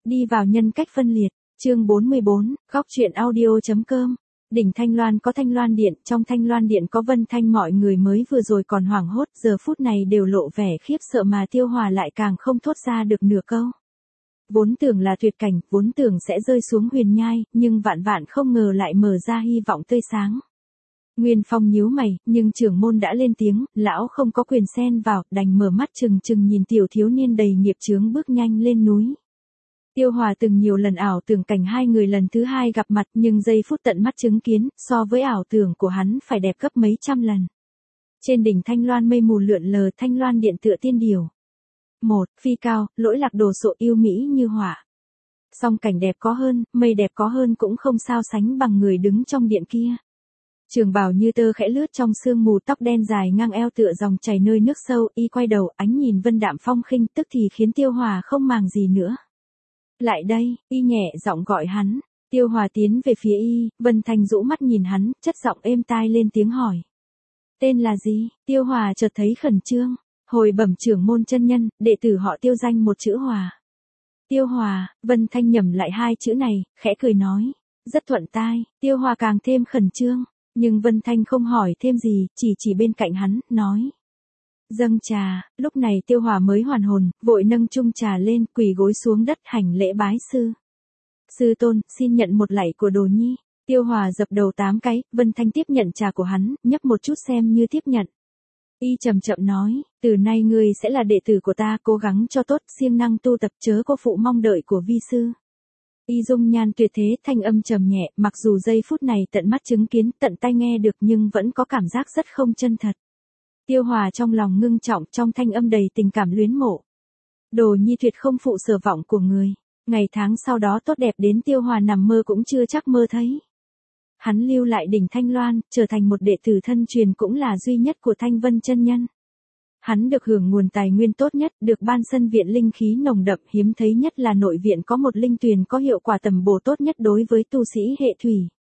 Đi vào nhân cách phân liệt, chương 44, góc truyện audio.com. Đỉnh Thanh Loan có Thanh Loan Điện, trong Thanh Loan Điện có Vân Thanh, mọi người mới vừa rồi còn hoảng hốt, giờ phút này đều lộ vẻ khiếp sợ mà Tiêu Hòa lại càng không thốt ra được nửa câu. Vốn tưởng là tuyệt cảnh, vốn tưởng sẽ rơi xuống huyền nhai, nhưng vạn vạn không ngờ lại mở ra hy vọng tươi sáng. Nguyên Phong nhíu mày, nhưng trưởng môn đã lên tiếng, lão không có quyền xen vào, đành mở mắt trừng trừng nhìn tiểu thiếu niên đầy nghiệp chướng bước nhanh lên núi. Tiêu Hòa từng nhiều lần ảo tưởng cảnh hai người lần thứ hai gặp mặt, nhưng giây phút tận mắt chứng kiến, so với ảo tưởng của hắn phải đẹp gấp mấy trăm lần. Trên đỉnh Thanh Loan mây mù lượn lờ, Thanh Loan Điện tựa tiên điểu. Một, phi cao, lỗi lạc đồ sộ yêu mỹ như họa. Song cảnh đẹp có hơn, mây đẹp có hơn cũng không sao sánh bằng người đứng trong điện kia. Trường bào như tơ khẽ lướt trong sương mù, tóc đen dài ngang eo tựa dòng chảy nơi nước sâu, y quay đầu, ánh nhìn vân đạm phong khinh, tức thì khiến Tiêu Hòa không màng gì nữa. Lại đây, y nhẹ giọng gọi hắn. Tiêu Hòa tiến về phía y, Vân Thanh rũ mắt nhìn hắn, chất giọng êm tai lên tiếng hỏi. Tên là gì? Tiêu Hòa chợt thấy khẩn trương. Hồi bẩm trưởng môn chân nhân, đệ tử họ Tiêu danh một chữ Hòa. Tiêu Hòa, Vân Thanh nhẩm lại hai chữ này, khẽ cười nói. Rất thuận tai, Tiêu Hòa càng thêm khẩn trương. Nhưng Vân Thanh không hỏi thêm gì, chỉ bên cạnh hắn, nói. Dâng trà, lúc này Tiêu Hòa mới hoàn hồn, vội nâng chung trà lên, quỳ gối xuống đất hành lễ bái sư. Sư tôn, xin nhận một lạy của đồ nhi. Tiêu Hòa dập đầu 8 cái, Vân Thanh tiếp nhận trà của hắn, nhấp một chút xem như tiếp nhận. Y chậm chậm nói, từ nay ngươi sẽ là đệ tử của ta, cố gắng cho tốt, siêng năng tu tập, chớ cô phụ mong đợi của vi sư. Y dung nhan tuyệt thế, thanh âm trầm nhẹ, mặc dù giây phút này tận mắt chứng kiến, tận tai nghe được nhưng vẫn có cảm giác rất không chân thật. Tiêu Hòa trong lòng ngưng trọng, trong thanh âm đầy tình cảm luyến mộ. Đồ nhi tuyệt không phụ sở vọng của người. Ngày tháng sau đó tốt đẹp đến Tiêu Hòa nằm mơ cũng chưa chắc mơ thấy. Hắn lưu lại đỉnh Thanh Loan, trở thành một đệ tử thân truyền cũng là duy nhất của Thanh Vân chân nhân. Hắn được hưởng nguồn tài nguyên tốt nhất, được ban sân viện linh khí nồng đậm, hiếm thấy nhất là nội viện có một linh tuyền có hiệu quả tầm bổ tốt nhất đối với tu sĩ hệ thủy.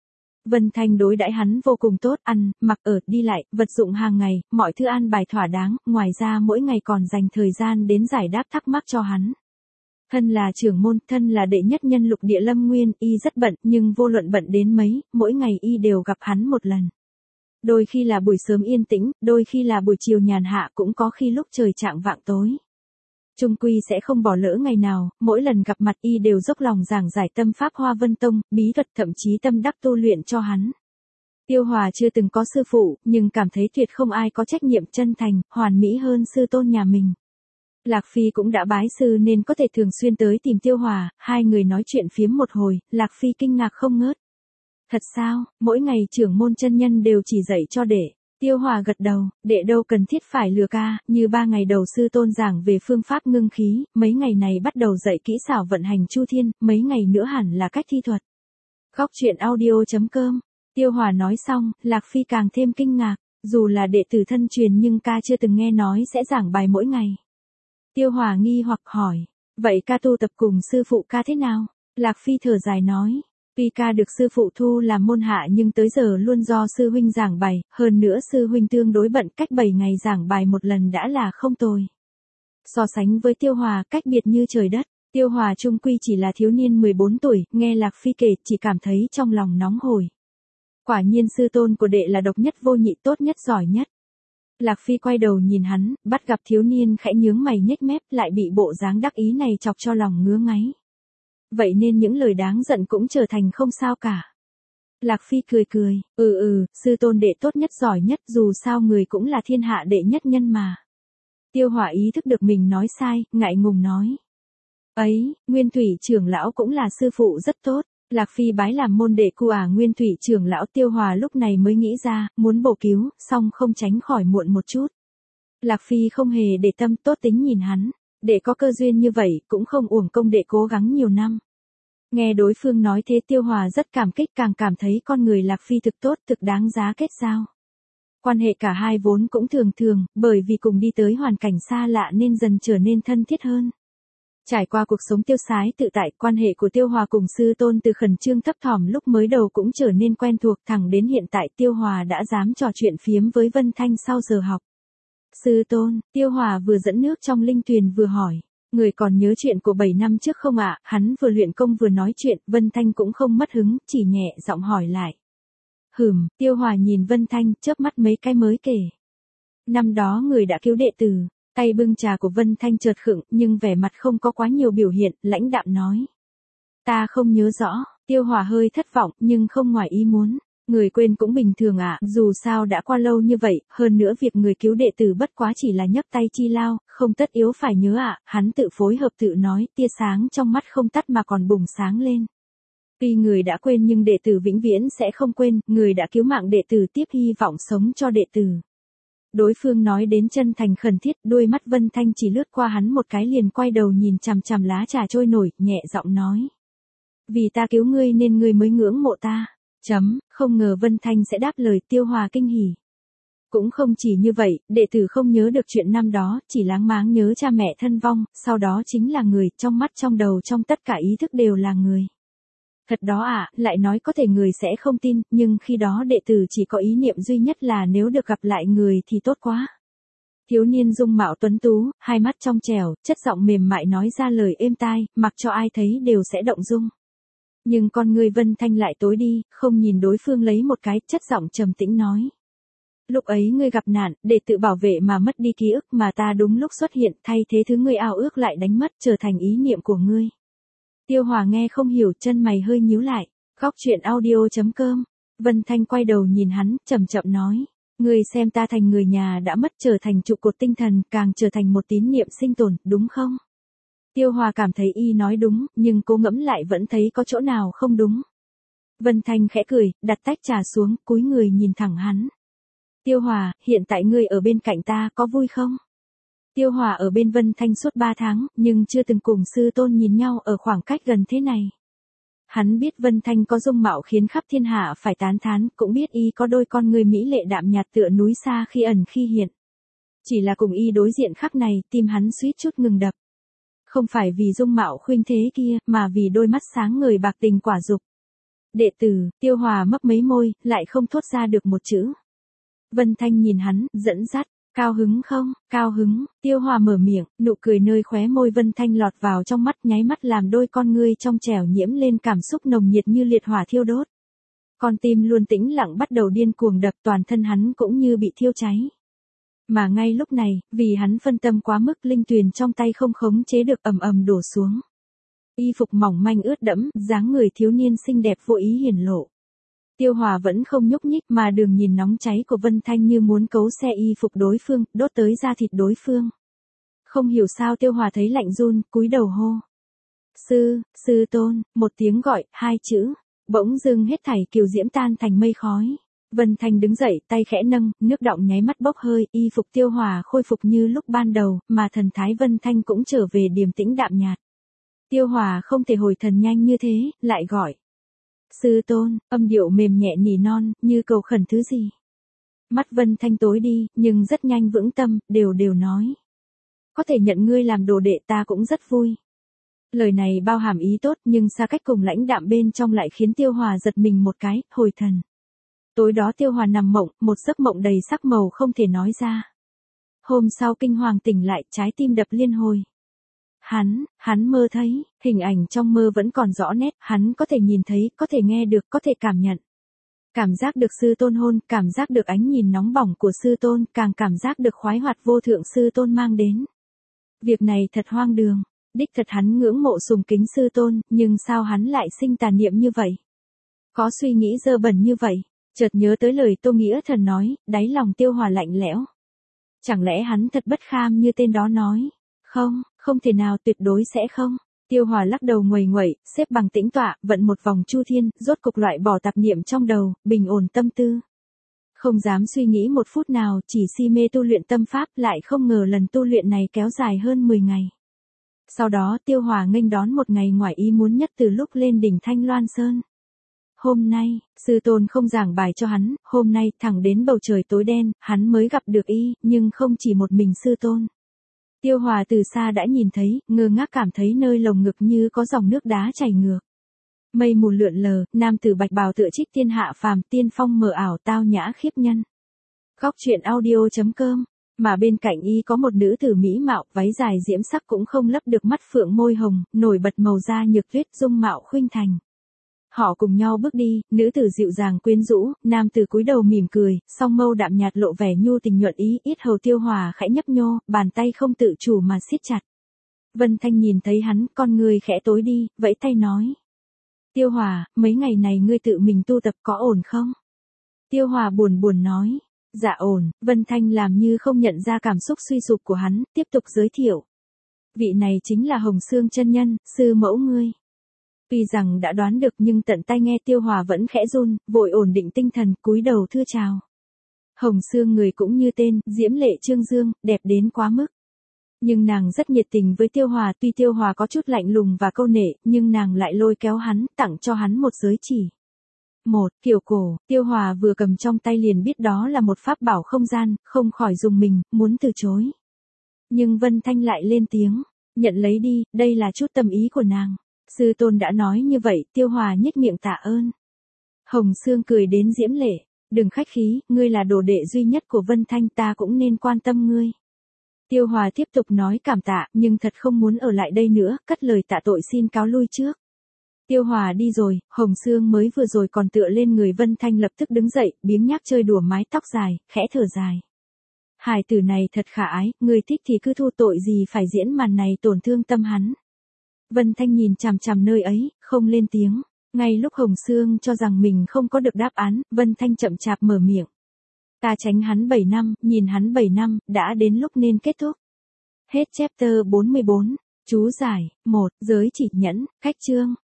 Vân Thanh đối đãi hắn vô cùng tốt, ăn, mặc ở, đi lại, vật dụng hàng ngày, mọi thứ an bài thỏa đáng, ngoài ra mỗi ngày còn dành thời gian đến giải đáp thắc mắc cho hắn. Thân là trưởng môn, thân là đệ nhất nhân lục địa Lâm Nguyên, y rất bận, nhưng vô luận bận đến mấy, mỗi ngày y đều gặp hắn một lần. Đôi khi là buổi sớm yên tĩnh, đôi khi là buổi chiều nhàn hạ, cũng có khi lúc trời chạng vạng tối. Trung quy sẽ không bỏ lỡ ngày nào, mỗi lần gặp mặt y đều dốc lòng giảng giải tâm pháp Hoa Vân Tông, bí thuật, thậm chí tâm đắc tu luyện cho hắn. Tiêu Hòa chưa từng có sư phụ, nhưng cảm thấy tuyệt không ai có trách nhiệm chân thành, hoàn mỹ hơn sư tôn nhà mình. Lạc Phi cũng đã bái sư nên có thể thường xuyên tới tìm Tiêu Hòa, hai người nói chuyện phiếm một hồi, Lạc Phi kinh ngạc không ngớt. Thật sao, mỗi ngày trưởng môn chân nhân đều chỉ dạy cho đệ. Tiêu Hòa gật đầu, đệ đâu cần thiết phải lừa ca, như 3 ngày đầu sư tôn giảng về phương pháp ngưng khí, mấy ngày này bắt đầu dạy kỹ xảo vận hành chu thiên, mấy ngày nữa hẳn là cách thi thuật. Góc truyện audio.com. Tiêu Hòa nói xong, Lạc Phi càng thêm kinh ngạc, dù là đệ tử thân truyền nhưng ca chưa từng nghe nói sẽ giảng bài mỗi ngày. Tiêu Hòa nghi hoặc hỏi, vậy ca tu tập cùng sư phụ ca thế nào? Lạc Phi thở dài nói. Tuy ca được sư phụ thu làm môn hạ nhưng tới giờ luôn do sư huynh giảng bài, hơn nữa sư huynh tương đối bận, cách 7 ngày giảng bài một lần đã là không tồi. So sánh với Tiêu Hòa, cách biệt như trời đất, Tiêu Hòa chung quy chỉ là thiếu niên 14 tuổi, nghe Lạc Phi kể chỉ cảm thấy trong lòng nóng hổi. Quả nhiên sư tôn của đệ là độc nhất vô nhị, tốt nhất giỏi nhất. Lạc Phi quay đầu nhìn hắn, bắt gặp thiếu niên khẽ nhướng mày nhếch mép, lại bị bộ dáng đắc ý này chọc cho lòng ngứa ngáy. Vậy nên những lời đáng giận cũng trở thành không sao cả. Lạc Phi cười cười, sư tôn đệ tốt nhất giỏi nhất, dù sao người cũng là thiên hạ đệ nhất nhân mà. Tiêu Hòa ý thức được mình nói sai, ngại ngùng nói. Ấy, Nguyên Thủy trưởng lão cũng là sư phụ rất tốt. Lạc Phi bái làm môn đệ của Nguyên Thủy trưởng lão. Tiêu Hòa lúc này mới nghĩ ra, muốn bổ cứu, song không tránh khỏi muộn một chút. Lạc Phi không hề để tâm, tốt tính nhìn hắn. Để có cơ duyên như vậy, cũng không uổng công đệ cố gắng nhiều năm. Nghe đối phương nói thế Tiêu Hòa rất cảm kích, càng cảm thấy con người Lạc Phi thực tốt, thực đáng giá kết giao. Quan hệ cả hai vốn cũng thường thường, bởi vì cùng đi tới hoàn cảnh xa lạ nên dần trở nên thân thiết hơn. Trải qua cuộc sống tiêu sái tự tại, quan hệ của Tiêu Hòa cùng sư tôn từ khẩn trương thấp thỏm lúc mới đầu cũng trở nên quen thuộc, thẳng đến hiện tại Tiêu Hòa đã dám trò chuyện phiếm với Vân Thanh sau giờ học. Sư tôn, Tiêu Hòa vừa dẫn nước trong linh tuyền vừa hỏi. Người còn nhớ chuyện của 7 năm trước không ạ? Hắn vừa luyện công vừa nói chuyện, Vân Thanh cũng không mất hứng, chỉ nhẹ giọng hỏi lại. Tiêu Hòa nhìn Vân Thanh, chớp mắt mấy cái mới kể. Năm đó người đã cứu đệ tử, tay bưng trà của Vân Thanh chợt khựng, nhưng vẻ mặt không có quá nhiều biểu hiện, lãnh đạm nói. Ta không nhớ rõ, Tiêu Hòa hơi thất vọng, nhưng không ngoài ý muốn. Người quên cũng bình thường ạ, dù sao đã qua lâu như vậy, hơn nữa việc người cứu đệ tử bất quá chỉ là nhấc tay chi lao, không tất yếu phải nhớ ạ, hắn tự phối hợp tự nói, tia sáng trong mắt không tắt mà còn bùng sáng lên. Tuy người đã quên nhưng đệ tử vĩnh viễn sẽ không quên, người đã cứu mạng đệ tử tiếp hy vọng sống cho đệ tử. Đối phương nói đến chân thành khẩn thiết, đôi mắt Vân Thanh chỉ lướt qua hắn một cái liền quay đầu nhìn chằm chằm lá trà trôi nổi, nhẹ giọng nói. Vì ta cứu ngươi nên ngươi mới ngưỡng mộ ta. Không ngờ Vân Thanh sẽ đáp lời. Tiêu Hòa kinh hỉ. Cũng không chỉ như vậy, đệ tử không nhớ được chuyện năm đó, chỉ láng máng nhớ cha mẹ thân vong, sau đó chính là người, trong mắt trong đầu trong tất cả ý thức đều là người. Thật đó ạ, lại nói có thể người sẽ không tin, nhưng khi đó đệ tử chỉ có ý niệm duy nhất là nếu được gặp lại người thì tốt quá. Thiếu niên dung mạo tuấn tú, hai mắt trong trẻo, chất giọng mềm mại nói ra lời êm tai, mặc cho ai thấy đều sẽ động dung. Nhưng con người Vân Thanh lại tối đi, không nhìn đối phương lấy một cái, chất giọng trầm tĩnh nói. Lúc ấy ngươi gặp nạn, để tự bảo vệ mà mất đi ký ức mà ta đúng lúc xuất hiện, thay thế thứ ngươi ao ước lại đánh mất, trở thành ý niệm của ngươi. Tiêu Hòa nghe không hiểu, chân mày hơi nhíu lại. Góc truyện audio.com. Vân Thanh quay đầu nhìn hắn, chậm chậm nói. Ngươi xem ta thành người nhà đã mất, trở thành trụ cột tinh thần, càng trở thành một tín niệm sinh tồn, đúng không? Tiêu Hòa cảm thấy y nói đúng, nhưng cố ngẫm lại vẫn thấy có chỗ nào không đúng. Vân Thanh khẽ cười, đặt tách trà xuống, cúi người nhìn thẳng hắn. Tiêu Hòa, hiện tại ngươi ở bên cạnh ta, có vui không? Tiêu Hòa ở bên Vân Thanh suốt 3 tháng, nhưng chưa từng cùng sư tôn nhìn nhau ở khoảng cách gần thế này. Hắn biết Vân Thanh có dung mạo khiến khắp thiên hạ phải tán thán, cũng biết y có đôi con người mỹ lệ đạm nhạt tựa núi xa khi ẩn khi hiện. Chỉ là cùng y đối diện khắc này, tim hắn suýt chút ngừng đập. Không phải vì dung mạo khuynh thế kia, mà vì đôi mắt sáng ngời bạc tình quả dục. Đệ tử, Tiêu Hòa mấp mấy môi, lại không thốt ra được một chữ. Vân Thanh nhìn hắn, dẫn dắt. Cao hứng không? Cao hứng. Tiêu Hòa mở miệng, nụ cười nơi khóe môi Vân Thanh lọt vào trong mắt, nháy mắt làm đôi con ngươi trong trẻo nhiễm lên cảm xúc nồng nhiệt như liệt hỏa thiêu đốt. Con tim luôn tĩnh lặng bắt đầu điên cuồng đập, toàn thân hắn cũng như bị thiêu cháy. Mà ngay lúc này, vì hắn phân tâm quá mức, linh tuyền trong tay không khống chế được ầm ầm đổ xuống. Y phục mỏng manh ướt đẫm, dáng người thiếu niên xinh đẹp vô ý hiển lộ. Tiêu Hòa vẫn không nhúc nhích mà đường nhìn nóng cháy của Vân Thanh như muốn cấu xe y phục đối phương, đốt tới da thịt đối phương. Không hiểu sao Tiêu Hòa thấy lạnh run, cúi đầu hô. Sư tôn, một tiếng gọi, 2 chữ. Bỗng dưng hết thảy kiều diễm tan thành mây khói. Vân Thanh đứng dậy, tay khẽ nâng, nước đọng nháy mắt bốc hơi, y phục Tiêu Hòa khôi phục như lúc ban đầu, mà thần thái Vân Thanh cũng trở về điềm tĩnh đạm nhạt. Tiêu Hòa không thể hồi thần nhanh như thế, lại gọi. Sư tôn, âm điệu mềm nhẹ nỉ non, như cầu khẩn thứ gì. Mắt Vân Thanh tối đi, nhưng rất nhanh vững tâm, đều nói. Có thể nhận ngươi làm đồ đệ ta cũng rất vui. Lời này bao hàm ý tốt nhưng xa cách cùng lãnh đạm bên trong lại khiến Tiêu Hòa giật mình một cái, hồi thần. Tối đó Tiêu Hòa nằm mộng, một giấc mộng đầy sắc màu không thể nói ra. Hôm sau kinh hoàng tỉnh lại, trái tim đập liên hồi. Hắn mơ thấy, hình ảnh trong mơ vẫn còn rõ nét, hắn có thể nhìn thấy, có thể nghe được, có thể cảm nhận. Cảm giác được sư tôn hôn, cảm giác được ánh nhìn nóng bỏng của sư tôn, càng cảm giác được khoái hoạt vô thượng sư tôn mang đến. Việc này thật hoang đường, đích thật hắn ngưỡng mộ sùng kính sư tôn, nhưng sao hắn lại sinh tà niệm như vậy? Có suy nghĩ dơ bẩn như vậy, chợt nhớ tới lời Tô Nghĩa Thần nói, đáy lòng Tiêu Hòa lạnh lẽo. Chẳng lẽ hắn thật bất kham như tên đó nói? Không thể nào, tuyệt đối sẽ không. Tiêu Hòa lắc đầu nguầy nguậy, xếp bằng tĩnh tọa, vận một vòng chu thiên, rốt cục loại bỏ tạp niệm trong đầu, bình ổn tâm tư. Không dám suy nghĩ một phút nào, chỉ si mê tu luyện tâm pháp, lại không ngờ lần tu luyện này kéo dài hơn 10 ngày. Sau đó Tiêu Hòa nghênh đón một ngày ngoài ý muốn nhất từ lúc lên đỉnh Thanh Loan Sơn. Hôm nay, sư tôn không giảng bài cho hắn, hôm nay thẳng đến bầu trời tối đen, hắn mới gặp được y, nhưng không chỉ một mình sư tôn. Tiêu Hòa từ xa đã nhìn thấy, ngơ ngác cảm thấy nơi lồng ngực như có dòng nước đá chảy ngược. Mây mù lượn lờ, nam tử bạch bào tựa trích tiên hạ phàm, tiên phong mờ ảo tao nhã khiếp nhân. Góc truyện audio.com Mà bên cạnh y có một nữ tử mỹ mạo, váy dài diễm sắc cũng không lấp được mắt phượng môi hồng, nổi bật màu da nhược tuyết dung mạo khuynh thành. Họ cùng nhau bước đi, nữ tử dịu dàng quyến rũ, nam tử cúi đầu mỉm cười, song mâu đạm nhạt lộ vẻ nhu tình nhuận ý, yết hầu Tiêu Hòa khẽ nhấp nhô, bàn tay không tự chủ mà siết chặt. Vân Thanh nhìn thấy hắn, con người khẽ tối đi, vẫy tay nói. Tiêu Hòa, mấy ngày này ngươi tự mình tu tập có ổn không? Tiêu Hòa buồn buồn nói. Dạ ổn. Vân Thanh làm như không nhận ra cảm xúc suy sụp của hắn, tiếp tục giới thiệu. Vị này chính là Hồng Xương chân nhân, sư mẫu ngươi. Tuy rằng đã đoán được nhưng tận tai nghe Tiêu Hòa vẫn khẽ run, vội ổn định tinh thần, cúi đầu thưa chào. Hồng Xương người cũng như tên, diễm lệ trương dương, đẹp đến quá mức. Nhưng nàng rất nhiệt tình với Tiêu Hòa, tuy Tiêu Hòa có chút lạnh lùng và câu nệ, nhưng nàng lại lôi kéo hắn, tặng cho hắn một giới chỉ. Một, kiểu cổ, Tiêu Hòa vừa cầm trong tay liền biết đó là một pháp bảo không gian, không khỏi dùng mình, muốn từ chối. Nhưng Vân Thanh lại lên tiếng, nhận lấy đi, đây là chút tâm ý của nàng. Sư tôn đã nói như vậy, Tiêu Hòa nhếch miệng tạ ơn. Hồng Xương cười đến diễm lệ, đừng khách khí, ngươi là đồ đệ duy nhất của Vân Thanh, ta cũng nên quan tâm ngươi. Tiêu Hòa tiếp tục nói cảm tạ, nhưng thật không muốn ở lại đây nữa, cất lời tạ tội xin cáo lui trước. Tiêu Hòa đi rồi, Hồng Xương mới vừa rồi còn tựa lên người Vân Thanh lập tức đứng dậy, biếng nhác chơi đùa mái tóc dài, khẽ thở dài. Hài tử này thật khả ái, người thích thì cứ thu, tội gì phải diễn màn này tổn thương tâm hắn. Vân Thanh nhìn chằm chằm nơi ấy, không lên tiếng. Ngay lúc Hồng Xương cho rằng mình không có được đáp án, Vân Thanh chậm chạp mở miệng. Ta tránh hắn 7 năm, nhìn hắn 7 năm, đã đến lúc nên kết thúc. Hết chapter 44. Chú giải. 1. Giới chỉ nhẫn. Cách chương.